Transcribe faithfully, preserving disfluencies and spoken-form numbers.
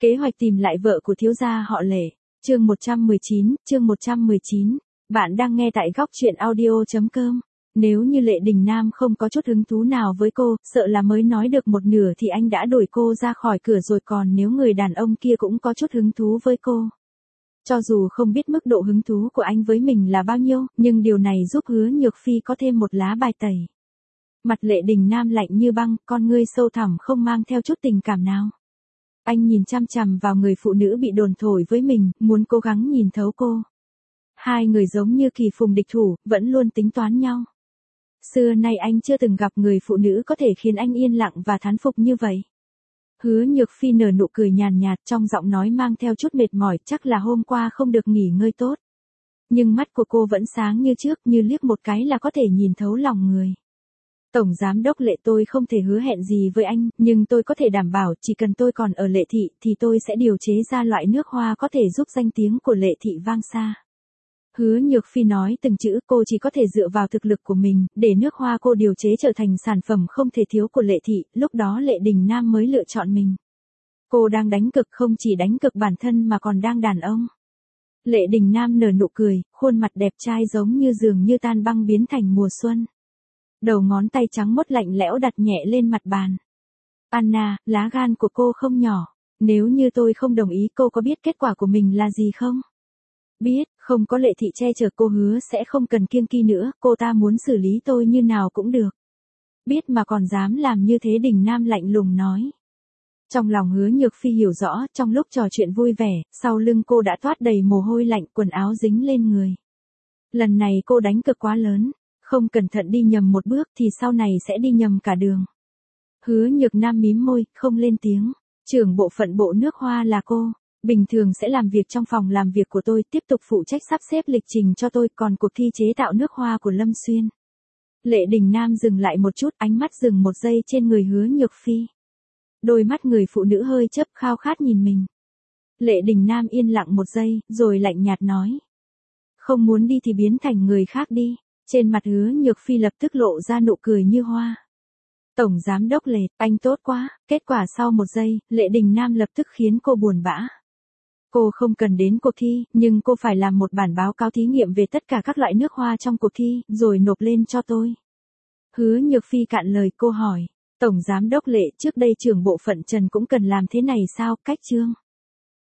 Kế hoạch tìm lại vợ của thiếu gia họ Lệ. Chương một trăm mười chín, chương một trăm mười chín. Bạn đang nghe tại góc truyện audio chấm com. Nếu như Lệ Đình Nam không có chút hứng thú nào với cô, sợ là mới nói được một nửa thì anh đã đuổi cô ra khỏi cửa rồi, còn nếu người đàn ông kia cũng có chút hứng thú với cô. Cho dù không biết mức độ hứng thú của anh với mình là bao nhiêu, nhưng điều này giúp Hứa Nhược Phi có thêm một lá bài tẩy. Mặt Lệ Đình Nam lạnh như băng, con ngươi sâu thẳm không mang theo chút tình cảm nào. Anh nhìn chăm chằm vào người phụ nữ bị đồn thổi với mình, muốn cố gắng nhìn thấu cô. Hai người giống như kỳ phùng địch thủ, vẫn luôn tính toán nhau. Xưa nay anh chưa từng gặp người phụ nữ có thể khiến anh yên lặng và thán phục như vậy. Hứa Nhược Phi nở nụ cười nhàn nhạt, trong giọng nói mang theo chút mệt mỏi, chắc là hôm qua không được nghỉ ngơi tốt. Nhưng mắt của cô vẫn sáng như trước, như liếc một cái là có thể nhìn thấu lòng người. Tổng giám đốc Lệ, tôi không thể hứa hẹn gì với anh, nhưng tôi có thể đảm bảo chỉ cần tôi còn ở Lệ Thị thì tôi sẽ điều chế ra loại nước hoa có thể giúp danh tiếng của Lệ Thị vang xa. Hứa Nhược Phi nói từng chữ, cô chỉ có thể dựa vào thực lực của mình, để nước hoa cô điều chế trở thành sản phẩm không thể thiếu của Lệ Thị, lúc đó Lệ Đình Nam mới lựa chọn mình. Cô đang đánh cực, không chỉ đánh cực bản thân mà còn đang đàn ông. Lệ Đình Nam nở nụ cười, khuôn mặt đẹp trai giống như dường như tan băng biến thành mùa xuân. Đầu ngón tay trắng mốt lạnh lẽo đặt nhẹ lên mặt bàn. Anna, lá gan của cô không nhỏ. Nếu như tôi không đồng ý, cô có biết kết quả của mình là gì không? Biết, không có Lệ Thị che chở cô hứa sẽ không cần kiêng kỵ nữa, cô ta muốn xử lý tôi như nào cũng được. Biết mà còn dám làm như thế, Đình Nam lạnh lùng nói. Trong lòng Hứa Nhược Phi hiểu rõ, trong lúc trò chuyện vui vẻ, sau lưng cô đã toát đầy mồ hôi lạnh, quần áo dính lên người. Lần này cô đánh cực quá lớn. Không cẩn thận đi nhầm một bước thì sau này sẽ đi nhầm cả đường. Hứa Nhược Nam mím môi, không lên tiếng. Trưởng bộ phận bộ nước hoa là cô. Bình thường sẽ làm việc trong phòng làm việc của tôi, tiếp tục phụ trách sắp xếp lịch trình cho tôi, còn cuộc thi chế tạo nước hoa của Lâm Xuyên. Lệ Đình Nam dừng lại một chút, ánh mắt dừng một giây trên người Hứa Nhược Phi. Đôi mắt người phụ nữ hơi chớp, khao khát nhìn mình. Lệ Đình Nam yên lặng một giây, rồi lạnh nhạt nói. Không muốn đi thì biến thành người khác đi. Trên mặt Hứa Nhược Phi lập tức lộ ra nụ cười như hoa. Tổng giám đốc Lệ, anh tốt quá. Kết quả sau một giây, Lệ Đình Nam lập tức khiến cô buồn bã. Cô không cần đến cuộc thi, nhưng cô phải làm một bản báo cáo thí nghiệm về tất cả các loại nước hoa trong cuộc thi, rồi nộp lên cho tôi. Hứa Nhược Phi cạn lời, cô hỏi. Tổng giám đốc Lệ, trước đây trưởng bộ phận Trần cũng cần làm thế này sao? Cách chương.